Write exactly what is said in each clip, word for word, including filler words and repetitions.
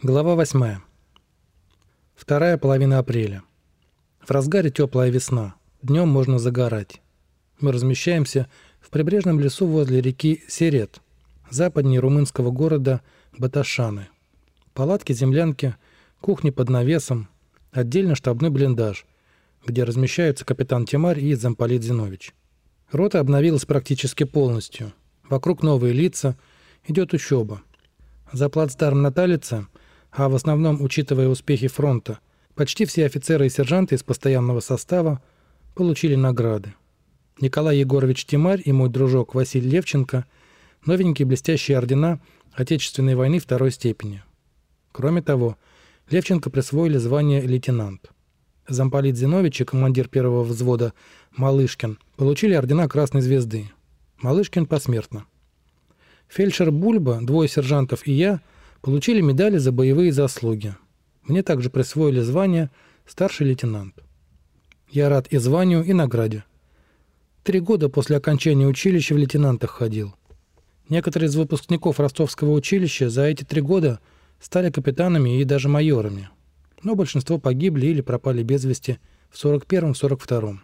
Глава восьмая. Вторая половина апреля. В разгаре теплая весна. Днем можно загорать. Мы размещаемся в прибрежном лесу возле реки Серет, западнее румынского города Баташаны. Палатки-землянки, кухни под навесом, отдельно штабной блиндаж, где размещаются капитан Тимарь и замполит Зинович. Рота обновилась практически полностью. Вокруг новые лица, идет учеба. За плацдарм на Талице, а в основном учитывая успехи фронта, почти все офицеры и сержанты из постоянного состава получили награды. Николай Егорович Тимарь и мой дружок Василий Левченко – новенькие блестящие ордена Отечественной войны второй степени. Кроме того, Левченко присвоили звание лейтенант. Замполит Зинович и командир первого взвода Малышкин получили ордена Красной Звезды. Малышкин посмертно. Фельдшер Бульба, двое сержантов и я получили медали за боевые заслуги. Мне также присвоили звание старший лейтенант. Я рад и званию, и награде. Три года после окончания училища в лейтенантах ходил. Некоторые из выпускников Ростовского училища за эти три года стали капитанами и даже майорами. Но большинство погибли или пропали без вести в сорок первом — сорок втором.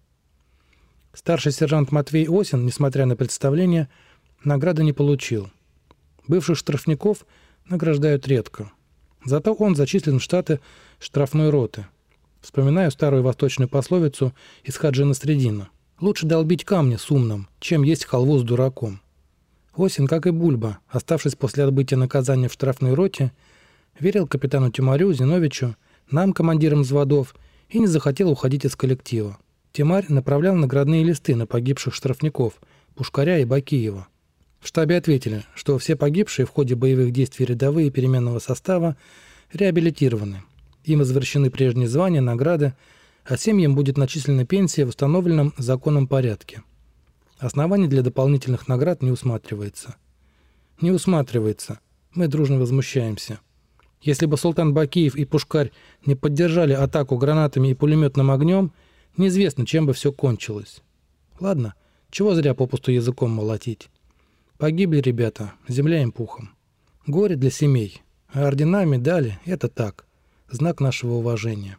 Старший сержант Матвей Осин, несмотря на представление, награды не получил. Бывших штрафников награждают редко. Зато он зачислен в штаты штрафной роты. Вспоминаю старую восточную пословицу из Хаджи Насреддина: «Лучше долбить камни с умным, чем есть халву с дураком». Осин, как и Бульба, оставшись после отбытия наказания в штрафной роте, верил капитану Тимарю, Зиновичу, нам, командирам взводов, и не захотел уходить из коллектива. Тимарь направлял наградные листы на погибших штрафников Пушкаря и Бакиева. В штабе ответили, что все погибшие в ходе боевых действий рядовые переменного состава реабилитированы. Им возвращены прежние звания, награды, а семьям будет начислена пенсия в установленном законом порядке. Оснований для дополнительных наград не усматривается. Не усматривается. Мы дружно возмущаемся. Если бы Султан Бакиев и Пушкарь не поддержали атаку гранатами и пулеметным огнем, неизвестно, чем бы все кончилось. Ладно, чего зря попусту языком молотить. Погибли ребята, земля им пухом. Горе для семей, а ордена, медали – это так, знак нашего уважения.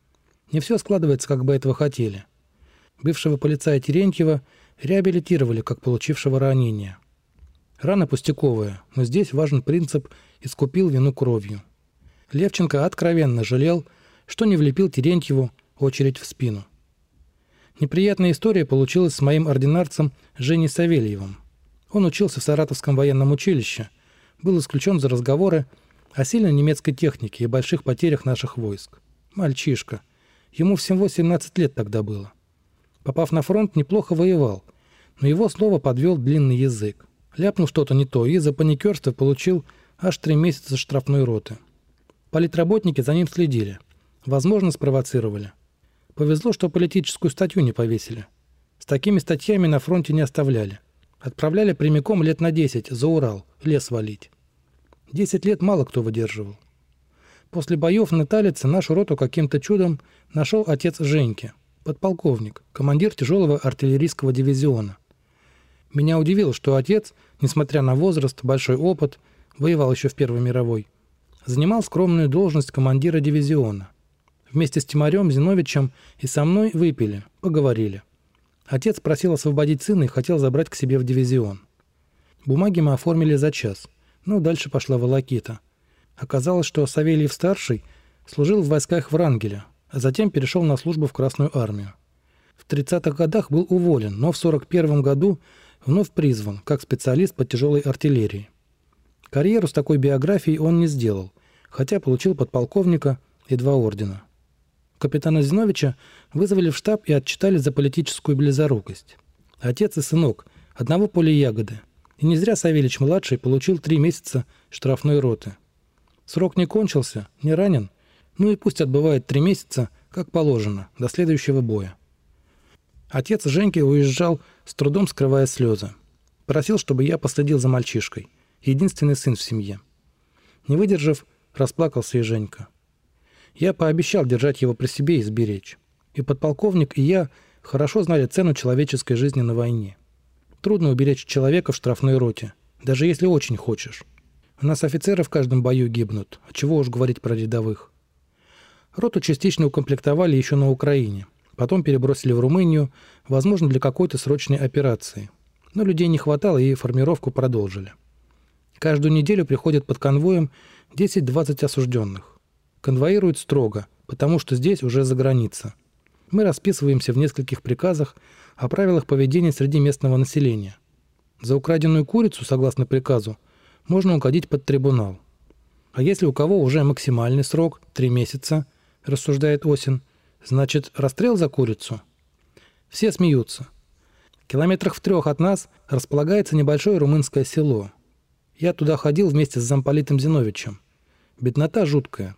Не все складывается, как бы этого хотели. Бывшего полицая Терентьева реабилитировали, как получившего ранения. Рана пустяковая, но здесь важен принцип «искупил вину кровью». Левченко откровенно жалел, что не влепил Терентьеву очередь в спину. Неприятная история получилась с моим ординарцем Женей Савельевым. Он учился в Саратовском военном училище, был исключен за разговоры о сильной немецкой технике и больших потерях наших войск. Мальчишка. Ему всего семнадцать лет тогда было. Попав на фронт, неплохо воевал, но его слово подвел длинный язык. Ляпнул что-то не то и за паникерство получил аж три месяца штрафной роты. Политработники за ним следили. Возможно, спровоцировали. Повезло, что политическую статью не повесили. С такими статьями на фронте не оставляли. Отправляли прямиком лет на десять за Урал, лес валить. Десять лет мало кто выдерживал. После боев на Талице нашу роту каким-то чудом нашел отец Женьки, подполковник, командир тяжелого артиллерийского дивизиона. Меня удивило, что отец, несмотря на возраст, большой опыт, воевал еще в Первой мировой, занимал скромную должность командира дивизиона. Вместе с Тимарем, Зиновичем и со мной выпили, поговорили. Отец просил освободить сына и хотел забрать к себе в дивизион. Бумаги мы оформили за час, но дальше пошла волокита. Оказалось, что Савельев-старший служил в войсках Врангеля, а затем перешел на службу в Красную армию. В тридцатых годах был уволен, но в сорок первом году вновь призван как специалист по тяжелой артиллерии. Карьеру с такой биографией он не сделал, хотя получил подполковника и два ордена. Капитана Зиновича вызвали в штаб и отчитали за политическую близорукость. Отец и сынок, одного поля ягоды. И не зря Савельич-младший получил три месяца штрафной роты. Срок не кончился, не ранен, ну и пусть отбывает три месяца, как положено, до следующего боя. Отец Женьки уезжал, с трудом скрывая слезы. Просил, чтобы я последил за мальчишкой, единственный сын в семье. Не выдержав, расплакался и Женька. Я пообещал держать его при себе и сберечь. И подполковник, и я хорошо знали цену человеческой жизни на войне. Трудно уберечь человека в штрафной роте, даже если очень хочешь. У нас офицеры в каждом бою гибнут, а чего уж говорить про рядовых. Роту частично укомплектовали еще на Украине, потом перебросили в Румынию, возможно, для какой-то срочной операции. Но людей не хватало, и формировку продолжили. Каждую неделю приходят под конвоем десять-двадцать осужденных. Конвоируют строго, потому что здесь уже за граница. Мы расписываемся в нескольких приказах о правилах поведения среди местного населения. За украденную курицу, согласно приказу, можно угодить под трибунал. А если у кого уже максимальный срок – три месяца, рассуждает Осин, значит, расстрел за курицу? Все смеются. Километрах в трех от нас располагается небольшое румынское село. Я туда ходил вместе с замполитом Зиновичем. Беднота жуткая.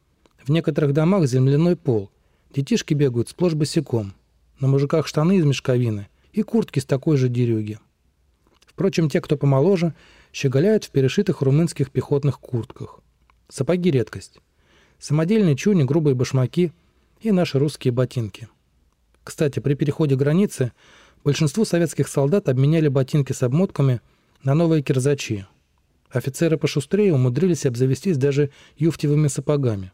В некоторых домах земляной пол. Детишки бегают сплошь босиком. На мужиках штаны из мешковины и куртки с такой же дерюги. Впрочем, те, кто помоложе, щеголяют в перешитых румынских пехотных куртках. Сапоги – редкость. Самодельные чуни, грубые башмаки и наши русские ботинки. Кстати, при переходе границы большинству советских солдат обменяли ботинки с обмотками на новые кирзачи. Офицеры пошустрее умудрились обзавестись даже юфтевыми сапогами.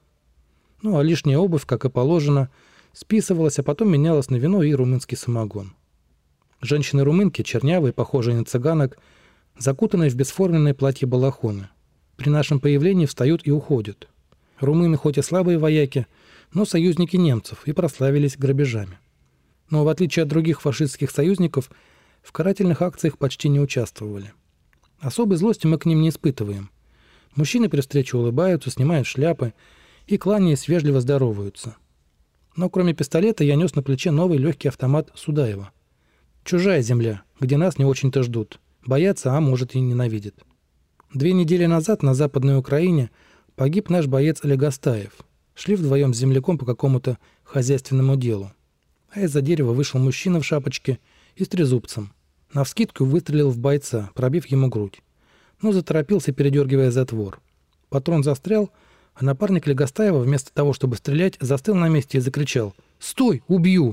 Ну а лишняя обувь, как и положено, списывалась, а потом менялась на вино и румынский самогон. Женщины-румынки, чернявые, похожие на цыганок, закутанные в бесформенные платья-балахоны. При нашем появлении встают и уходят. Румыны хоть и слабые вояки, но союзники немцев и прославились грабежами. Но в отличие от других фашистских союзников, в карательных акциях почти не участвовали. Особой злости мы к ним не испытываем. Мужчины при встрече улыбаются, снимают шляпы и, кланяясь, вежливо здороваются. Но кроме пистолета я нес на плече новый легкий автомат Судаева. Чужая земля, где нас не очень-то ждут. Боятся, а может и ненавидят. Две недели назад на Западной Украине погиб наш боец Олег Астаев. Шли вдвоем с земляком по какому-то хозяйственному делу. А из-за дерева вышел мужчина в шапочке и с трезубцем. Навскидку выстрелил в бойца, пробив ему грудь. Но заторопился, передергивая затвор. Патрон застрял, а напарник Легостаева вместо того, чтобы стрелять, застыл на месте и закричал: «Стой! Убью!»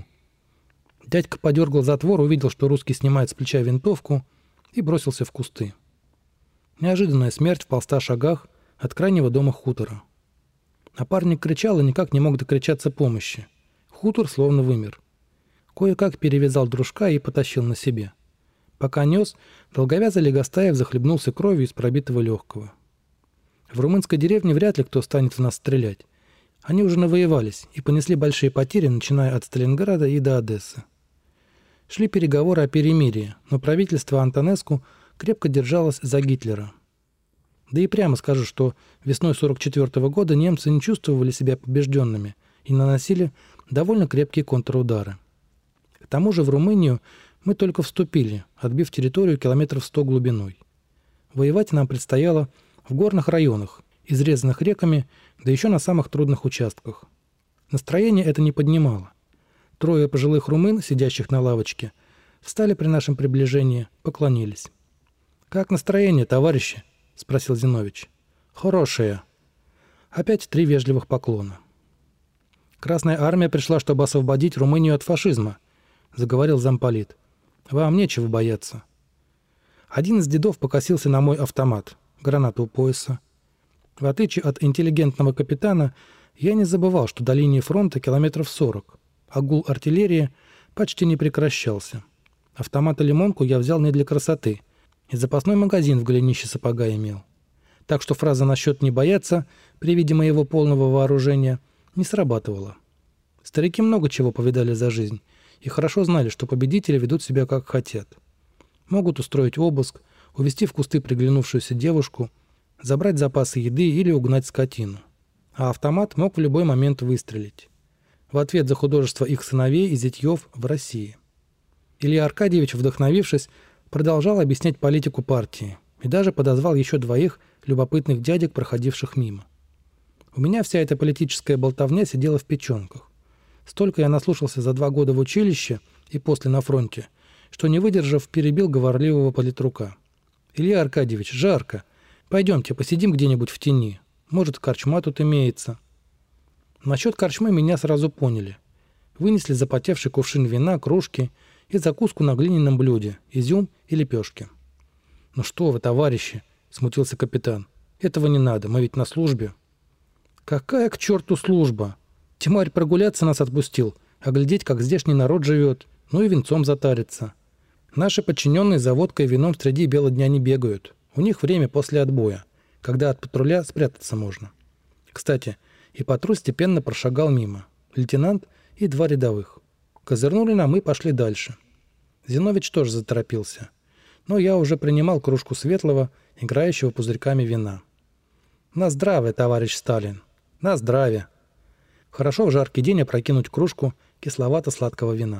Дядька подергал затвор, увидел, что русский снимает с плеча винтовку, и бросился в кусты. Неожиданная смерть в полста шагах от крайнего дома хутора. Напарник кричал и никак не мог докричаться помощи. Хутор словно вымер. Кое-как перевязал дружка и потащил на себе. Пока нес, долговязый Легостаев захлебнулся кровью из пробитого легкого. В румынской деревне вряд ли кто станет в нас стрелять. Они уже навоевались и понесли большие потери, начиная от Сталинграда и до Одессы. Шли переговоры о перемирии, но правительство Антонеску крепко держалось за Гитлера. Да и прямо скажу, что весной сорок четвёртого года немцы не чувствовали себя побежденными и наносили довольно крепкие контрудары. К тому же в Румынию мы только вступили, отбив территорию километров сто глубиной. Воевать нам предстояло в горных районах, изрезанных реками, да еще на самых трудных участках. Настроение это не поднимало. Трое пожилых румын, сидящих на лавочке, встали при нашем приближении, поклонились. «Как настроение, товарищи?» — спросил Зинович. «Хорошее». Опять три вежливых поклона. «Красная армия пришла, чтобы освободить Румынию от фашизма», — заговорил замполит. «Вам нечего бояться». Один из дедов покосился на мой автомат, гранату у пояса. В отличие от интеллигентного капитана, я не забывал, что до линии фронта километров сорок, а гул артиллерии почти не прекращался. Автомат и лимонку я взял не для красоты, и запасной магазин в голенище сапога имел. Так что фраза насчет «не бояться» при виде моего полного вооружения не срабатывала. Старики много чего повидали за жизнь и хорошо знали, что победители ведут себя как хотят. Могут устроить обыск, увести в кусты приглянувшуюся девушку, забрать запасы еды или угнать скотину. А автомат мог в любой момент выстрелить. В ответ за художество их сыновей и зятьев в России. Илья Аркадьевич, вдохновившись, продолжал объяснять политику партии и даже подозвал еще двоих любопытных дядек, проходивших мимо. У меня вся эта политическая болтовня сидела в печенках. Столько я наслушался за два года в училище и после на фронте, что, не выдержав, перебил говорливого политрука. «Илья Аркадьевич, жарко. Пойдемте, посидим где-нибудь в тени. Может, корчма тут имеется». Насчет корчмы меня сразу поняли. Вынесли запотевший кувшин вина, кружки и закуску на глиняном блюде, изюм и лепешки. «Ну что вы, товарищи!» — смутился капитан. Этого не надо, мы ведь на службе». «Какая к черту служба? Тимарь прогуляться нас отпустил, а глядеть, как здешний народ живет, ну и винцом затариться. Наши подчиненные за водкой и вином среди бела дня не бегают. У них время после отбоя, когда от патруля спрятаться можно». Кстати, и патруль степенно прошагал мимо. Лейтенант и два рядовых. Козырнули нам и пошли дальше. Зинович тоже заторопился. Но я уже принимал кружку светлого, играющего пузырьками вина. «На здравие, товарищ Сталин! На здравие!» Хорошо в жаркий день опрокинуть кружку кисловато-сладкого вина.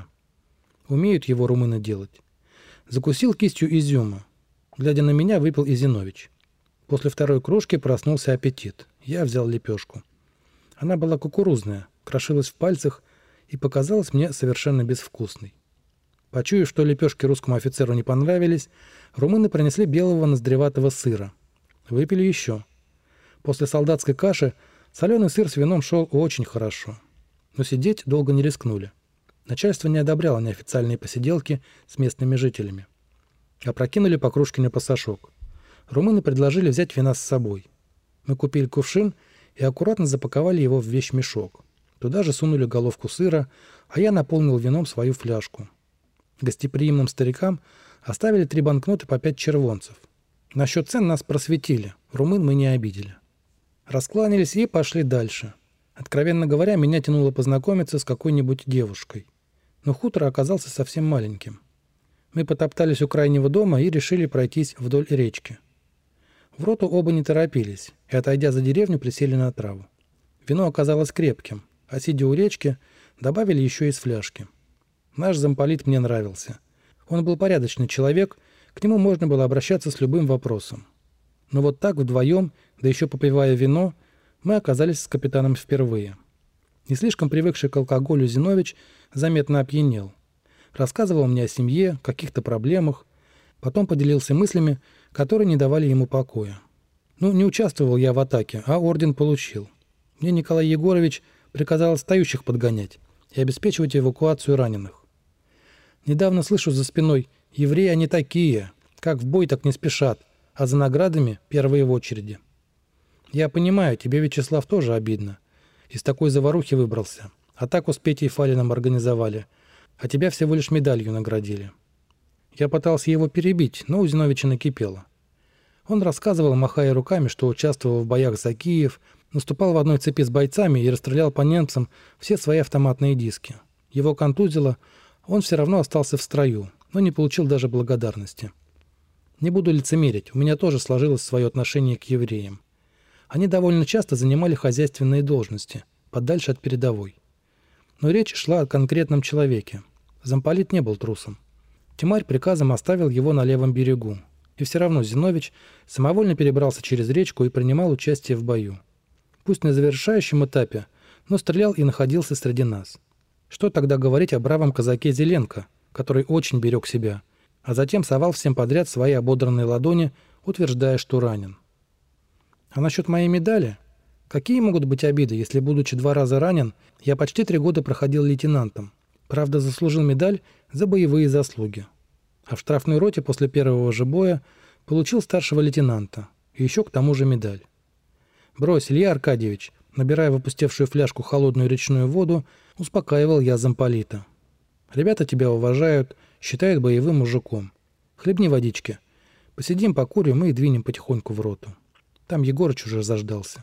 Умеют его румыны делать. Закусил кистью изюма. Глядя на меня, выпил и Зинович. После второй кружки проснулся аппетит. Я взял лепешку. Она была кукурузная, крошилась в пальцах и показалась мне совершенно безвкусной. Почуяв, что лепешки русскому офицеру не понравились, румыны принесли белого ноздреватого сыра. Выпили еще. После солдатской каши соленый сыр с вином шел очень хорошо. Но сидеть долго не рискнули. Начальство не одобряло неофициальные посиделки с местными жителями. Опрокинули по кружке на пасашок. Румыны предложили взять вина с собой. Мы купили кувшин и аккуратно запаковали его в вещмешок. Туда же сунули головку сыра, а я наполнил вином свою фляжку. Гостеприимным старикам оставили три банкноты по пять червонцев. Насчет цен нас просветили, румын мы не обидели. Раскланялись и пошли дальше. Откровенно говоря, меня тянуло познакомиться с какой-нибудь девушкой. Но хутор оказался совсем маленьким. Мы потоптались у крайнего дома и решили пройтись вдоль речки. В роту оба не торопились, и, отойдя за деревню, присели на траву. Вино оказалось крепким, а сидя у речки, добавили еще из фляжки. Наш замполит мне нравился. Он был порядочный человек, к нему можно было обращаться с любым вопросом. Но вот так вдвоем, да еще попивая вино, мы оказались с капитаном впервые. Не слишком привыкший к алкоголю Зинович заметно опьянел. Рассказывал мне о семье, каких-то проблемах, потом поделился мыслями, которые не давали ему покоя. Ну, не участвовал я в атаке, а орден получил. Мне Николай Егорович приказал отстающих подгонять и обеспечивать эвакуацию раненых. Недавно слышу за спиной: евреи они такие, как в бой, так не спешат, а за наградами первые в очереди. Я понимаю, тебе, Вячеслав, тоже обидно. Из такой заварухи выбрался. Атаку с Петей Фалиным организовали, а тебя всего лишь медалью наградили. Я пытался его перебить, но у Зиновича накипело. Он рассказывал, махая руками, что участвовал в боях за Киев, наступал в одной цепи с бойцами и расстрелял по немцам все свои автоматные диски. Его контузило, он все равно остался в строю, но не получил даже благодарности. Не буду лицемерить, у меня тоже сложилось свое отношение к евреям. Они довольно часто занимали хозяйственные должности, подальше от передовой. Но речь шла о конкретном человеке. Замполит не был трусом. Тимарь приказом оставил его на левом берегу. И все равно Зинович самовольно перебрался через речку и принимал участие в бою. Пусть на завершающем этапе, но стрелял и находился среди нас. Что тогда говорить о бравом казаке Зеленко, который очень берег себя, а затем совал всем подряд свои ободранные ладони, утверждая, что ранен. А насчет моей медали? Какие могут быть обиды, если, будучи два раза ранен, я почти три года проходил лейтенантом? Правда, заслужил медаль за боевые заслуги. А в штрафной роте после первого же боя получил старшего лейтенанта. И еще к тому же медаль. «Брось, Илья Аркадьевич», набирая в опустевшую фляжку холодную речную воду, успокаивал я замполита. «Ребята тебя уважают, считают боевым мужиком. Хлебни водички. Посидим, покурим и двинем потихоньку в роту. Там Егорыч уже заждался».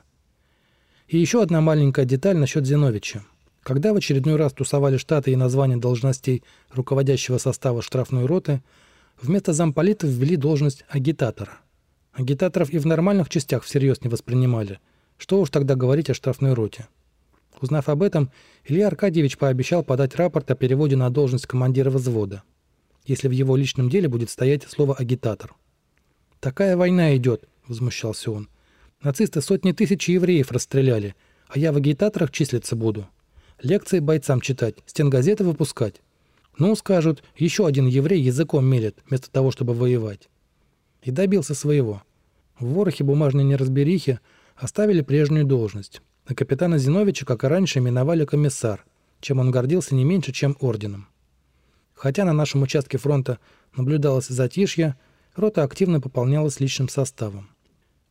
И еще одна маленькая деталь насчет Зиновича. Когда в очередной раз тусовали штаты и названия должностей руководящего состава штрафной роты, вместо замполита ввели должность агитатора. Агитаторов и в нормальных частях всерьез не воспринимали. Что уж тогда говорить о штрафной роте. Узнав об этом, Илья Аркадьевич пообещал подать рапорт о переводе на должность командира взвода, если в его личном деле будет стоять слово «агитатор». «Такая война идет», — возмущался он. «Нацисты сотни тысяч евреев расстреляли, а я в агитаторах числиться буду. Лекции бойцам читать, стенгазеты выпускать. Ну, скажут, еще один еврей языком мелет, вместо того, чтобы воевать». И добился своего. В ворохе бумажной неразберихи оставили прежнюю должность, а капитана Зиновича, как и раньше, именовали комиссар, чем он гордился не меньше, чем орденом. Хотя на нашем участке фронта наблюдалось затишье, рота активно пополнялась личным составом.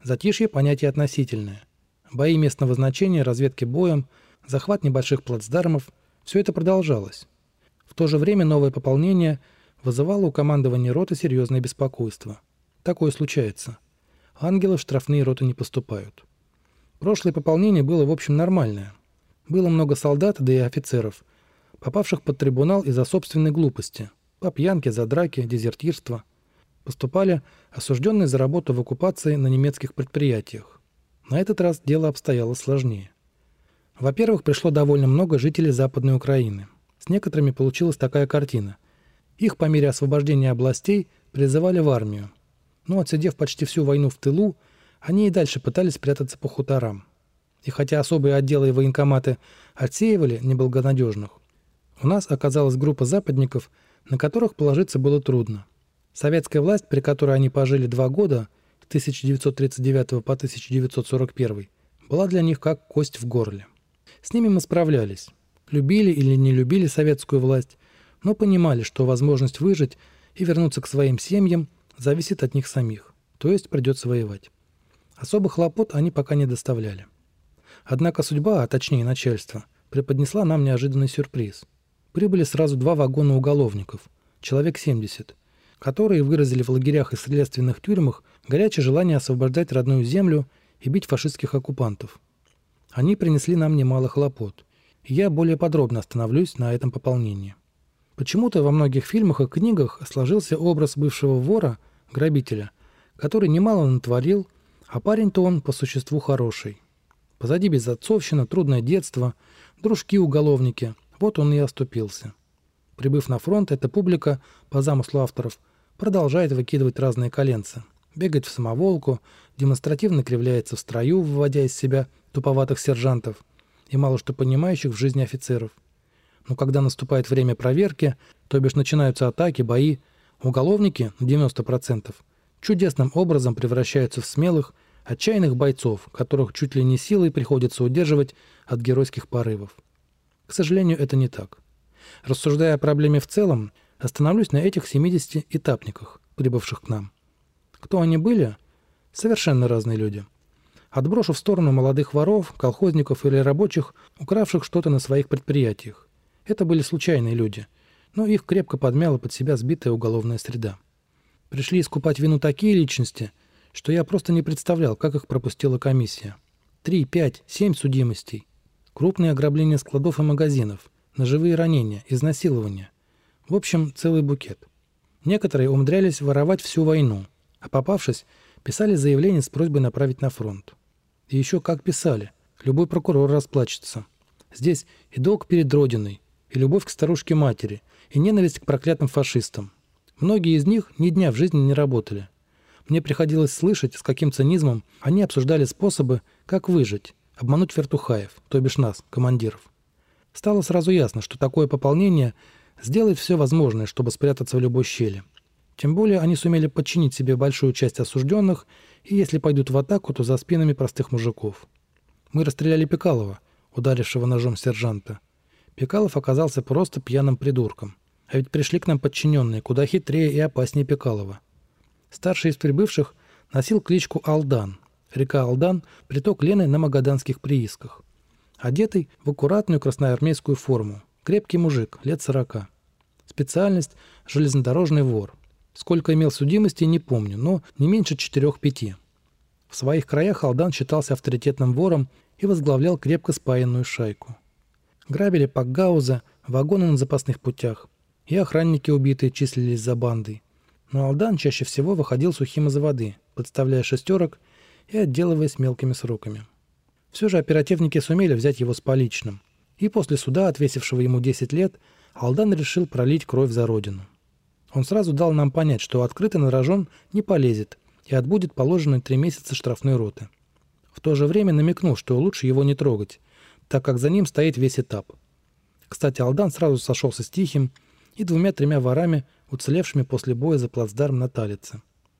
Затишье – понятие относительное. Бои местного значения, разведки боем, захват небольших плацдармов – все это продолжалось. В то же время новое пополнение вызывало у командования роты серьезное беспокойство. Такое случается. Ангелы в штрафные роты не поступают. Прошлое пополнение было, в общем, нормальное. Было много солдат, да и офицеров, попавших под трибунал из-за собственной глупости, по пьянке, за драки, дезертирство. Поступали осужденные за работу в оккупации на немецких предприятиях. На этот раз дело обстояло сложнее. Во-первых, пришло довольно много жителей Западной Украины. С некоторыми получилась такая картина. Их по мере освобождения областей призывали в армию. Но, отсидев почти всю войну в тылу, они и дальше пытались прятаться по хуторам. И хотя особые отделы и военкоматы отсеивали неблагонадежных, у нас оказалась группа западников, на которых положиться было трудно. Советская власть, при которой они пожили два года, с тысяча девятьсот тридцать девятого по тысяча девятьсот сорок первый, была для них как кость в горле. С ними мы справлялись. Любили или не любили советскую власть, но понимали, что возможность выжить и вернуться к своим семьям зависит от них самих, то есть придется воевать. Особых хлопот они пока не доставляли. Однако судьба, а точнее начальство, преподнесла нам неожиданный сюрприз. Прибыли сразу два вагона уголовников, человек семьдесят, которые выразили в лагерях и следственных тюрьмах горячее желание освобождать родную землю и бить фашистских оккупантов. Они принесли нам немало хлопот, и я более подробно остановлюсь на этом пополнении. Почему-то во многих фильмах и книгах сложился образ бывшего вора, грабителя, который немало натворил, а парень-то он по существу хороший. Позади безотцовщина, трудное детство, дружки-уголовники, вот он и оступился. Прибыв на фронт, эта публика, по замыслу авторов, продолжает выкидывать разные коленца, бегать в самоволку, демонстративно кривляется в строю, выводя из себя туповатых сержантов и мало что понимающих в жизни офицеров. Но когда наступает время проверки, то бишь начинаются атаки, бои, уголовники, на девяносто процентов, чудесным образом превращаются в смелых, отчаянных бойцов, которых чуть ли не силой приходится удерживать от геройских порывов. К сожалению, это не так. Рассуждая о проблеме в целом, остановлюсь на этих семидесяти этапниках, прибывших к нам. Кто они были? Совершенно разные люди. Отброшу в сторону молодых воров, колхозников или рабочих, укравших что-то на своих предприятиях. Это были случайные люди, но их крепко подмяла под себя сбитая уголовная среда. Пришли искупать вину такие личности, что я просто не представлял, как их пропустила комиссия. Три, пять, семь судимостей. Крупные ограбления складов и магазинов, ножевые ранения, изнасилования. В общем, целый букет. Некоторые умудрялись воровать всю войну, а попавшись, писали заявление с просьбой направить на фронт. И еще как писали, любой прокурор расплачется. Здесь и долг перед Родиной, и любовь к старушке-матери, и ненависть к проклятым фашистам. Многие из них ни дня в жизни не работали. Мне приходилось слышать, с каким цинизмом они обсуждали способы, как выжить, обмануть вертухаев, то бишь нас, командиров. Стало сразу ясно, что такое пополнение сделает все возможное, чтобы спрятаться в любой щели. Тем более они сумели подчинить себе большую часть осужденных, и если пойдут в атаку, то за спинами простых мужиков. Мы расстреляли Пекалова, ударившего ножом сержанта. Пекалов оказался просто пьяным придурком. А ведь пришли к нам подчиненные, куда хитрее и опаснее Пекалова. Старший из прибывших носил кличку Алдан. Река Алдан – приток Лены на магаданских приисках. Одетый в аккуратную красноармейскую форму. Крепкий мужик, лет сорока. Специальность – железнодорожный вор. Сколько имел судимостей, не помню, но не меньше четырех-пяти. В своих краях Алдан считался авторитетным вором и возглавлял крепко спаянную шайку. Грабили пакгаузы, вагоны на запасных путях, и охранники убитые числились за бандой. Но Алдан чаще всего выходил сухим из воды, подставляя шестерок и отделываясь мелкими сроками. Все же оперативники сумели взять его с поличным, и после суда, отвесившего ему десять лет, Алдан решил пролить кровь за родину. Он сразу дал нам понять, что открыто на рожон не полезет и отбудет положенные три месяца штрафной роты. В то же время намекнул, что лучше его не трогать, так как за ним стоит весь этап. Кстати, Алдан сразу сошелся с Тихим и двумя-тремя ворами, уцелевшими после боя за плацдарм на Талице.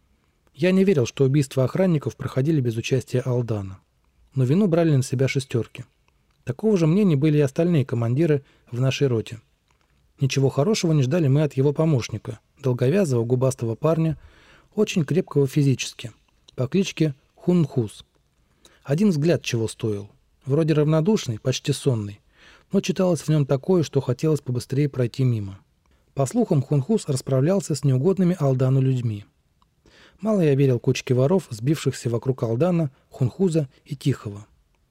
Я не верил, что убийства охранников проходили без участия Алдана. Но вину брали на себя шестерки. Такого же мнения были и остальные командиры в нашей роте. Ничего хорошего не ждали мы от его помощника, долговязого губастого парня, очень крепкого физически, по кличке Хунхус. Один взгляд чего стоил. Вроде равнодушный, почти сонный, но читалось в нем такое, что хотелось побыстрее пройти мимо. По слухам, Хунхус расправлялся с неугодными Алдану людьми. Мало я верил кучке воров, сбившихся вокруг Алдана, Хунхуза и Тихого.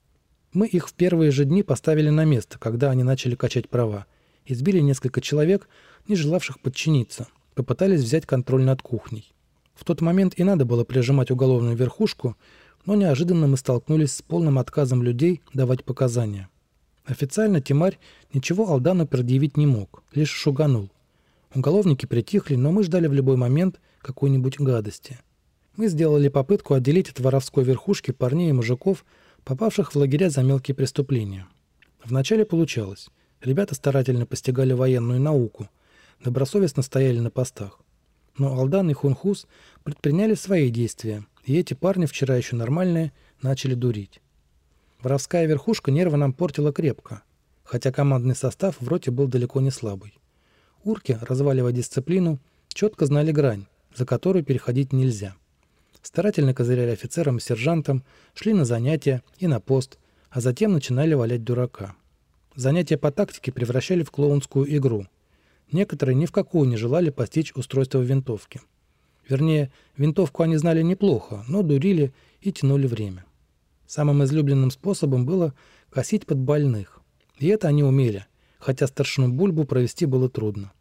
Мы их в первые же дни поставили на место, когда они начали качать права, избили несколько человек, не желавших подчиниться, попытались взять контроль над кухней. В тот момент и надо было прижимать уголовную верхушку, но неожиданно мы столкнулись с полным отказом людей давать показания. Официально Тимарь ничего Алдану предъявить не мог, лишь шуганул. Уголовники притихли, но мы ждали в любой момент какой-нибудь гадости. Мы сделали попытку отделить от воровской верхушки парней и мужиков, попавших в лагеря за мелкие преступления. Вначале получалось. Ребята старательно постигали военную науку, добросовестно стояли на постах. Но Алдан и Хунхус предприняли свои действия, и эти парни, вчера еще нормальные, начали дурить. Воровская верхушка нервы нам портила крепко, хотя командный состав в роте был далеко не слабый. Урки, разваливая дисциплину, четко знали грань, за которую переходить нельзя. Старательно козыряли офицерам и сержантам, шли на занятия и на пост, а затем начинали валять дурака. Занятия по тактике превращали в клоунскую игру. Некоторые ни в какую не желали постичь устройство винтовки. Вернее, винтовку они знали неплохо, но дурили и тянули время. Самым излюбленным способом было косить под больных. И это они умели, хотя старшину Бульбу провести было трудно.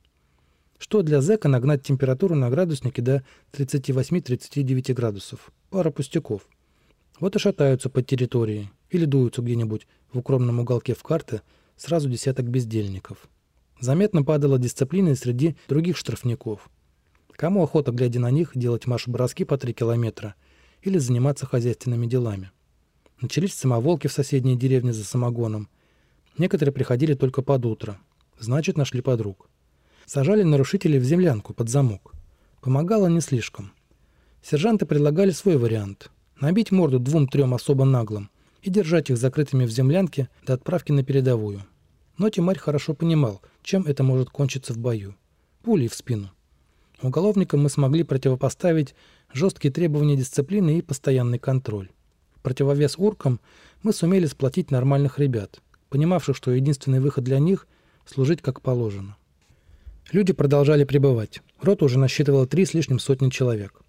Что для зэка нагнать температуру на градуснике до тридцати восьми — тридцати девяти градусов? Пара пустяков. Вот и шатаются по территории или дуются где-нибудь в укромном уголке в карты сразу десяток бездельников. Заметно падала дисциплина и среди других штрафников. Кому охота, глядя на них, делать марш-броски по три километра или заниматься хозяйственными делами? Начались самоволки в соседней деревне за самогоном. Некоторые приходили только под утро. Значит, нашли подруг. Сажали нарушителей в землянку под замок. Помогало не слишком. Сержанты предлагали свой вариант. Набить морду двум-трем особо наглым и держать их закрытыми в землянке до отправки на передовую. Но Тимарь хорошо понимал, чем это может кончиться в бою. Пулей в спину. Уголовникам мы смогли противопоставить жесткие требования дисциплины и постоянный контроль. В противовес уркам мы сумели сплотить нормальных ребят, понимавших, что единственный выход для них – служить как положено. Люди продолжали прибывать. Рота уже насчитывала три с лишним сотни человек.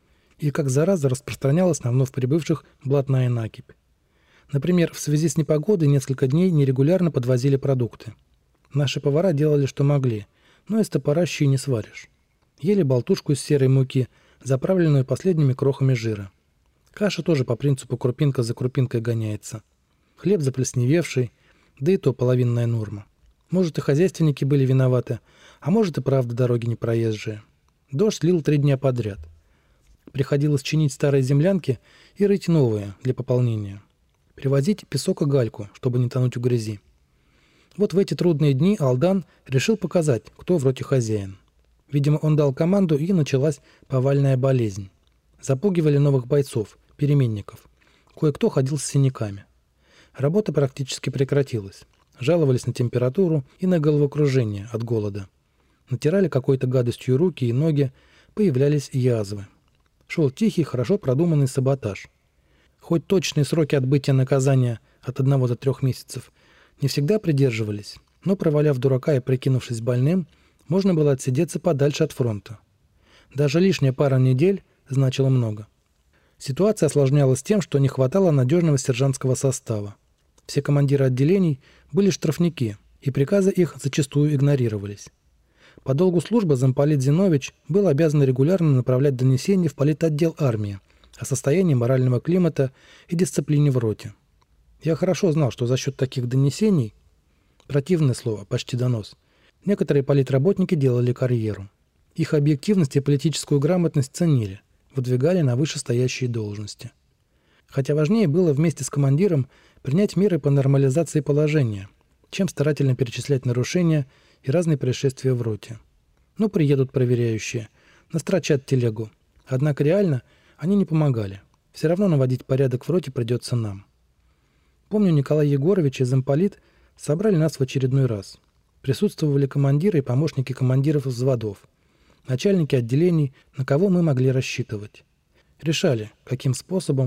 И как зараза распространялась на вновь прибывших блатная накипь. Например, в связи с непогодой несколько дней нерегулярно подвозили продукты. Наши повара делали, что могли, но из топора щи не сваришь. Ели болтушку из серой муки, заправленную последними крохами жира. Каша тоже по принципу крупинка за крупинкой гоняется. Хлеб заплесневевший, да и то половинная норма. Может, и хозяйственники были виноваты, а может, и правда дороги непроезжие. Дождь лил три дня подряд. Приходилось чинить старые землянки и рыть новые для пополнения. Привозить песок и гальку, чтобы не тонуть в грязи. Вот в эти трудные дни Алдан решил показать, кто в роте хозяин. Видимо, он дал команду, и началась повальная болезнь. Запугивали новых бойцов, переменников. Кое-кто ходил с синяками. Работа практически прекратилась. Жаловались на температуру и на головокружение от голода. Натирали какой-то гадостью руки и ноги, появлялись язвы. Шел тихий, хорошо продуманный саботаж. Хоть точные сроки отбытия наказания от одного до трех месяцев не всегда придерживались, но, проваляв дурака и прикинувшись больным, можно было отсидеться подальше от фронта. Даже лишняя пара недель значила много. Ситуация осложнялась тем, что не хватало надежного сержантского состава. Все командиры отделений были штрафники, и приказы их зачастую игнорировались. По долгу службы замполит Зинович был обязан регулярно направлять донесения в политотдел армии о состоянии морального климата и дисциплине в роте. Я хорошо знал, что за счет таких донесений, противное слово, почти донос, некоторые политработники делали карьеру. Их объективность и политическую грамотность ценили, выдвигали на вышестоящие должности. Хотя важнее было вместе с командиром принять меры по нормализации положения, чем старательно перечислять нарушения и разные происшествия в роте. Ну, приедут проверяющие, настрочат телегу. Однако реально они не помогали. Все равно наводить порядок в роте придется нам. Помню, Николай Егорович и замполит собрали нас в очередной раз. Присутствовали командиры и помощники командиров взводов, начальники отделений, на кого мы могли рассчитывать. Решали, каким способом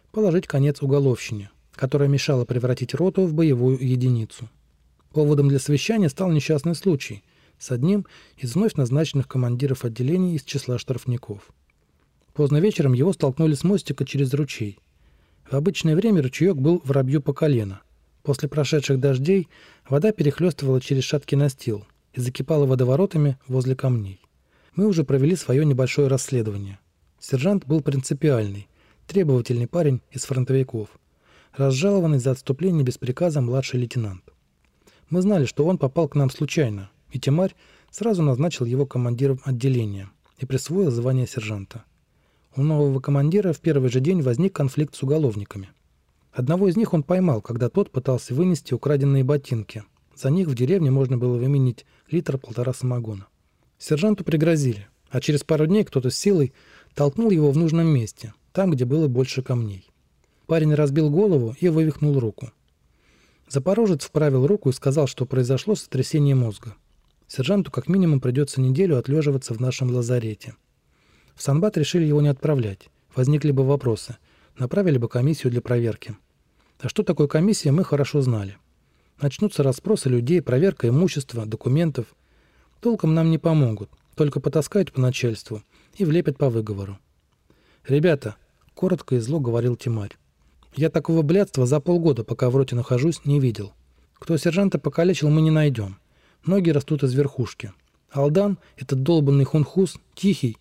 положить конец уголовщине, которая мешала превратить роту в боевую единицу. Поводом для совещания стал несчастный случай с одним из вновь назначенных командиров отделений из числа штрафников. Поздно вечером его столкнули с мостика через ручей. В обычное время ручеек был воробью по колено. После прошедших дождей вода перехлестывала через шаткий настил и закипала водоворотами возле камней. Мы уже провели свое небольшое расследование. Сержант был принципиальный, требовательный парень из фронтовиков, разжалованный за отступление без приказа младший лейтенант. Мы знали, что он попал к нам случайно, и Тимарь сразу назначил его командиром отделения и присвоил звание сержанта. У нового командира в первый же день возник конфликт с уголовниками. Одного из них он поймал, когда тот пытался вынести украденные ботинки. За них в деревне можно было выменить литр-полтора самогона. Сержанту пригрозили, а через пару дней кто-то с силой толкнул его в нужном месте, там, где было больше камней. Парень разбил голову и вывихнул руку. Запорожец вправил руку и сказал, что произошло сотрясение мозга. Сержанту как минимум придется неделю отлеживаться в нашем лазарете. В санбат решили его не отправлять. Возникли бы вопросы. Направили бы комиссию для проверки. А что такое комиссия, мы хорошо знали. Начнутся расспросы людей, проверка имущества, документов. Толком нам не помогут, только потаскают по начальству и влепят по выговору. «Ребята», — коротко и зло говорил Тимарь, — «я такого блядства за полгода, пока в роте нахожусь, не видел. Кто сержанта покалечил, мы не найдем. Ноги растут из верхушки. Алдан, этот долбанный хунхус, тихий.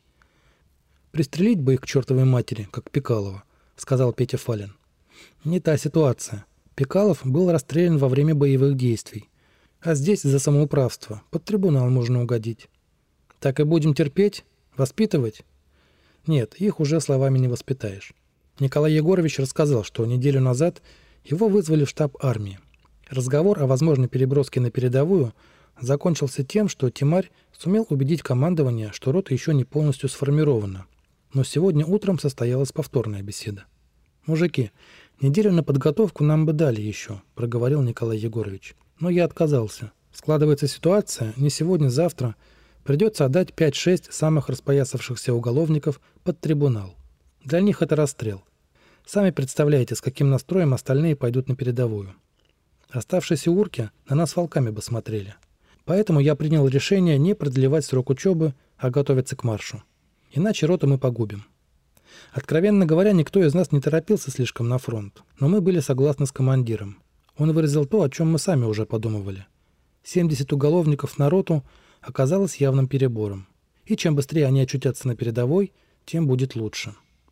Пристрелить бы их к чертовой матери, как Пикалова», — сказал Петя Фалин. «Не та ситуация. Пикалов был расстрелян во время боевых действий. А здесь за самоуправство. Под трибунал можно угодить. Так и будем терпеть? Воспитывать? Нет, их уже словами не воспитаешь. Николай Егорович рассказал, что неделю назад его вызвали в штаб армии. Разговор о возможной переброске на передовую закончился тем, что Тимарь сумел убедить командование, что рота еще не полностью сформирована. Но сегодня утром состоялась повторная беседа. «Мужики, неделю на подготовку нам бы дали еще», — проговорил Николай Егорович. «Но я отказался. Складывается ситуация, не сегодня-завтра. Придется отдать пять-шесть самых распоясавшихся уголовников под трибунал. Для них это расстрел. Сами представляете, с каким настроем остальные пойдут на передовую. Оставшиеся урки на нас волками бы смотрели. Поэтому я принял решение не продлевать срок учебы, а готовиться к маршу. Иначе роту мы погубим». Откровенно говоря, никто из нас не торопился слишком на фронт, но мы были согласны с командиром. Он выразил то, о чем мы сами уже подумывали. семьдесят уголовников на роту оказалось явным перебором. И чем быстрее они очутятся на передовой, тем будет лучше.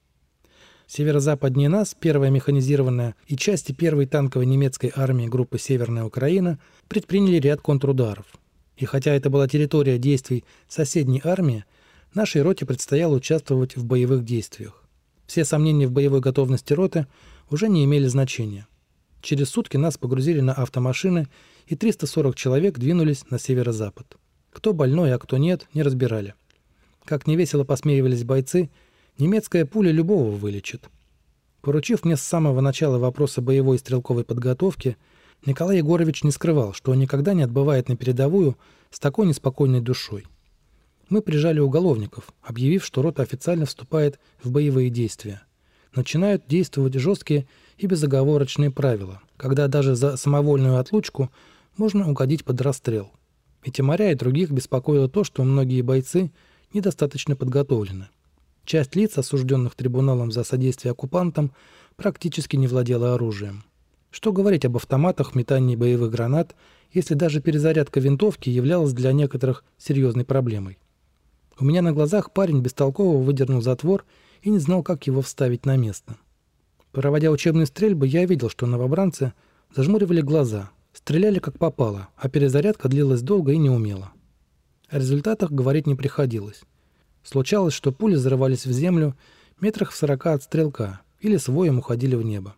Северо-западнее нас первая механизированная и части первой танковой немецкой армии группы «Северная Украина» предприняли ряд контрударов. И хотя это была территория действий соседней армии, нашей роте предстояло участвовать в боевых действиях. Все сомнения в боевой готовности роты уже не имели значения. Через сутки нас погрузили на автомашины, и триста сорок человек двинулись на северо-запад. Кто больной, а кто нет, не разбирали. Как невесело посмеивались бойцы, немецкая пуля любого вылечит. Поручив мне с самого начала вопросы боевой и стрелковой подготовки, Николай Егорович не скрывал, что он никогда не отбывает на передовую с такой неспокойной душой. Мы прижали уголовников, объявив, что рота официально вступает в боевые действия. Начинают действовать жесткие и безоговорочные правила, когда даже за самовольную отлучку можно угодить под расстрел. И Тимаря, и других беспокоило то, что многие бойцы недостаточно подготовлены. Часть лиц, осужденных трибуналом за содействие оккупантам, практически не владела оружием. Что говорить об автоматах, метании боевых гранат, если даже перезарядка винтовки являлась для некоторых серьезной проблемой. У меня на глазах парень бестолково выдернул затвор и не знал, как его вставить на место. Проводя учебные стрельбы, я видел, что новобранцы зажмуривали глаза, стреляли как попало, а перезарядка длилась долго и неумело. О результатах говорить не приходилось. Случалось, что пули взрывались в землю метрах в сорока от стрелка или с воем уходили в небо.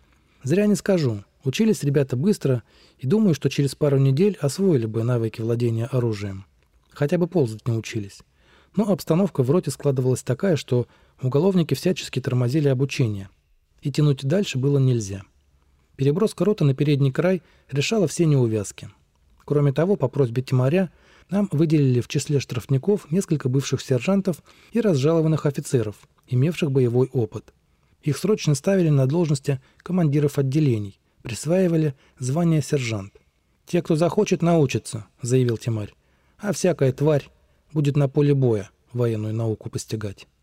Зря не скажу, учились ребята быстро и думаю, что через пару недель освоили бы навыки владения оружием. Хотя бы ползать не учились. Но обстановка в роте складывалась такая, что уголовники всячески тормозили обучение, и тянуть дальше было нельзя. Переброска роты на передний край решала все неувязки. Кроме того, по просьбе Тимаря нам выделили в числе штрафников несколько бывших сержантов и разжалованных офицеров, имевших боевой опыт. Их срочно ставили на должности командиров отделений, присваивали звание сержант. «Те, кто захочет, научатся», — заявил Тимарь. «А всякая тварь будет на поле боя военную науку постигать».